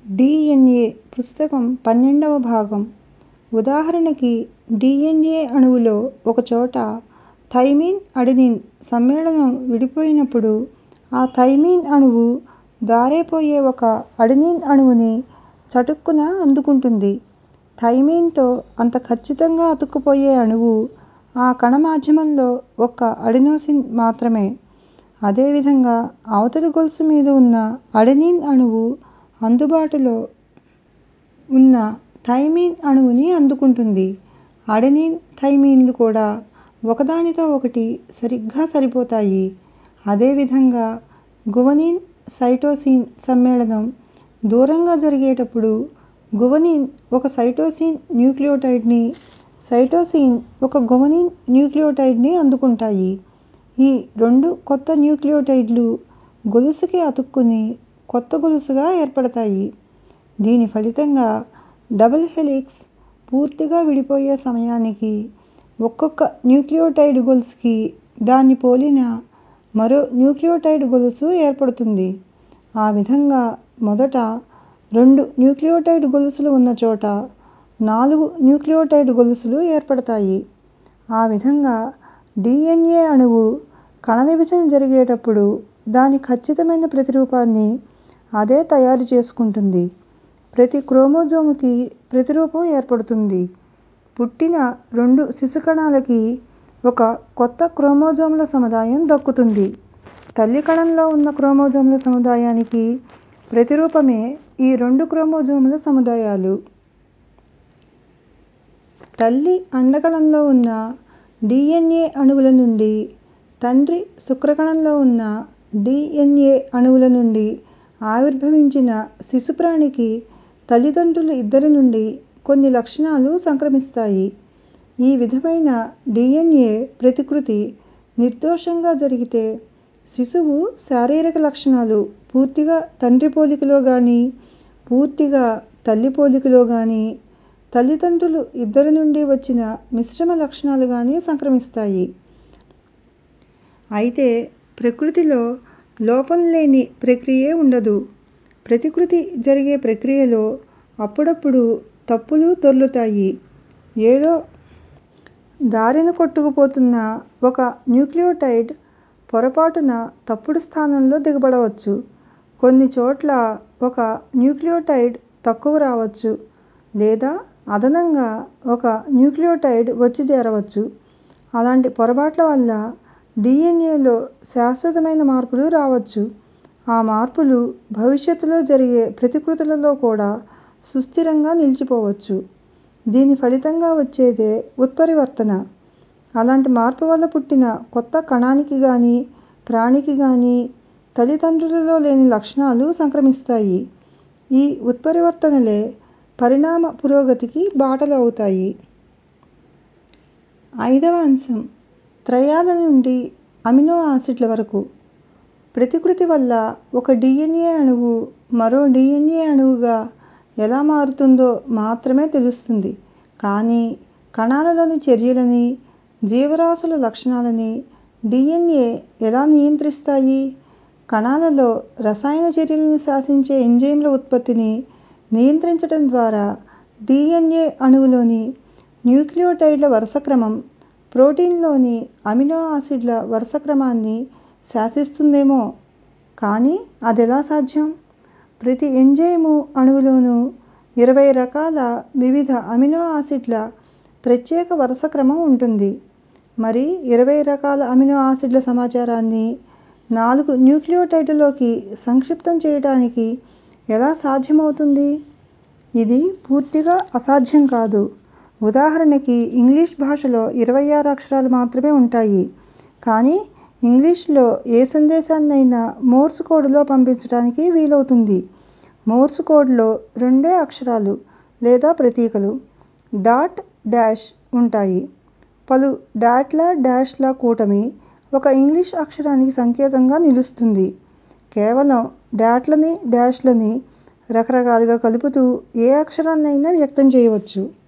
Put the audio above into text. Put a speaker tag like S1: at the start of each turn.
S1: DNA పుస్తకం 12వ భాగం. ఉదాహరణకి డిఎన్ఏ అణువులో ఒకచోట థైమిన్, అడెనిన్ సమ్మేళనం విడిపోయినప్పుడు ఆ థైమిన్ అణువు దారేపోయే ఒక అడెనిన్ అణువుని చటుక్కున అందుకుంటుంది. థైమిన్తో అంత ఖచ్చితంగా అతుక్కుపోయే అణువు ఆ కణ మాధ్యమంలో ఒక్క అడెనోసిన్ మాత్రమే. అదేవిధంగా అవతలి గొలుసు మీద ఉన్న అడెనిన్ అణువు అందుబాటులో ఉన్న థైమిన్ అణువుని అందుకుంటుంది. అడెనిన్, థైమిన్లు కూడా ఒకదానితో ఒకటి సరిగ్గా సరిపోతాయి. అదేవిధంగా గువనిన్, సైటోసిన్ సమ్మేళనం దూరంగా జరిగేటప్పుడు గువనిన్ ఒక సైటోసిన్ న్యూక్లియోటైడ్ని, సైటోసిన్ ఒక గువనిన్ న్యూక్లియోటైడ్ని అందుకుంటాయి. ఈ రెండు కొత్త న్యూక్లియోటైడ్లు గొలుసుకి అతుక్కుని కొత్త గొలుసుగా ఏర్పడతాయి. దీని ఫలితంగా డబుల్ హెలిక్స్ పూర్తిగా విడిపోయే సమయానికి ఒక్కొక్క న్యూక్లియోటైడ్ గొలుసుకి దాన్ని పోలిన మరో న్యూక్లియోటైడ్ గొలుసు ఏర్పడుతుంది. ఆ విధంగా మొదట 2 న్యూక్లియోటైడ్ గొలుసులు ఉన్నచోట 4 న్యూక్లియోటైడ్ గొలుసులు ఏర్పడతాయి. ఆ విధంగా డిఎన్ఏ అణువు కణ విభజన జరిగేటప్పుడు దాని ఖచ్చితమైన ప్రతిరూపాన్ని అదే తయారు చేసుకుంటుంది. ప్రతి క్రోమోజోముకి ప్రతిరూపం ఏర్పడుతుంది. పుట్టిన 2 శిశుకణాలకి ఒక కొత్త క్రోమోజోముల సముదాయం దక్కుతుంది. తల్లి కణంలో ఉన్న క్రోమోజోముల సముదాయానికి ప్రతిరూపమే ఈ 2 క్రోమోజోముల సముదాయాలు. తల్లి అండకణంలో ఉన్న డిఎన్ఏ అణువుల నుండి, తండ్రి శుక్రకణంలో ఉన్న డిఎన్ఏ అణువుల నుండి ఆవిర్భవించిన శిశుప్రాణికి తల్లిదండ్రులు ఇద్దరి నుండి కొన్ని లక్షణాలు సంక్రమిస్తాయి. ఈ విధమైన డిఎన్ఏ ప్రతికృతి నిర్దోషంగా జరిగితే శిశువు శారీరక లక్షణాలు పూర్తిగా తండ్రి పోలికలో గానీ, పూర్తిగా తల్లి పోలికలో గానీ, తల్లిదండ్రులు ఇద్దరి నుండి వచ్చిన మిశ్రమ లక్షణాలు గానీ సంక్రమిస్తాయి. అయితే ప్రకృతిలో లోపం లేని ప్రక్రియే ఉండదు. ప్రతికృతి జరిగే ప్రక్రియలో అప్పుడప్పుడు తప్పులు దొర్లుతాయి. ఏదో దారిన కొట్టుకుపోతున్న ఒక న్యూక్లియోటైడ్ పొరపాటున తప్పుడు స్థానంలో దిగబడవచ్చు. కొన్ని చోట్ల ఒక న్యూక్లియోటైడ్ తక్కువ రావచ్చు, లేదా అదనంగా ఒక న్యూక్లియోటైడ్ వచ్చి చేరవచ్చు. అలాంటి పొరపాట్ల వల్ల డిఎన్ఏలో శాశ్వతమైన మార్పులు రావచ్చు. ఆ మార్పులు భవిష్యత్తులో జరిగే ప్రతికృతులలో కూడా సుస్థిరంగా నిలిచిపోవచ్చు. దీని ఫలితంగా వచ్చేదే ఉత్పరివర్తన. అలాంటి మార్పు వల్ల పుట్టిన కొత్త కణానికి గానీ, ప్రాణికి గానీ తల్లిదండ్రులలో లేని లక్షణాలు సంక్రమిస్తాయి. ఈ ఉత్పరివర్తనలే పరిణామ పురోగతికి బాటలు అవుతాయి. 5వ అంశం త్రయాల నుండి అమినో ఆసిడ్ల వరకు. ప్రతికృతి వల్ల ఒక డిఎన్ఏ అణువు మరో డిఎన్ఏ అణువుగా ఎలా మారుతుందో మాత్రమే తెలుస్తుంది. కానీ కణాలలోని చర్యలని, జీవరాశుల లక్షణాలని డిఎన్ఏ ఎలా నియంత్రిస్తాయి? కణాలలో రసాయన చర్యలని శాసించే ఎంజైమ్ల ఉత్పత్తిని నియంత్రించటం ద్వారా డిఎన్ఏ అణువులోని న్యూక్లియోటైడ్ల వరుసక్రమం, ప్రోటీన్లోని అమినో ఆసిడ్ల వరుసక్రమాన్ని శాసిస్తుందేమో. కానీ అదెలా సాధ్యం? ప్రతి ఎంజైము అణువులోనూ 20 రకాల వివిధ అమినో ఆసిడ్ల ప్రత్యేక వరుసక్రమం ఉంటుంది. మరి 20 రకాల అమినో ఆసిడ్ల సమాచారాన్ని 4 న్యూక్లియోటైడ్లలోకి సంక్షిప్తం చేయటానికి ఎలా సాధ్యమవుతుంది? ఇది పూర్తిగా అసాధ్యం కాదు. ఉదాహరణకి ఇంగ్లీష్ భాషలో 26 అక్షరాలు మాత్రమే ఉంటాయి. కానీ ఇంగ్లీషులో ఏ సందేశాన్నైనా మోర్స్ కోడ్లో పంపించటానికి వీలవుతుంది. మోర్స్ కోడ్లో 2 అక్షరాలు లేదా ప్రతీకలు డాట్, డాష్ ఉంటాయి. పలు డాట్ల, డాష్ల కూటమి ఒక ఇంగ్లీష్ అక్షరానికి సంకేతంగా నిలుస్తుంది. కేవలం డాట్లని, డాష్లని రకరకాలుగా కలుపుతూ ఏ అక్షరాన్నైనా వ్యక్తం చేయవచ్చు.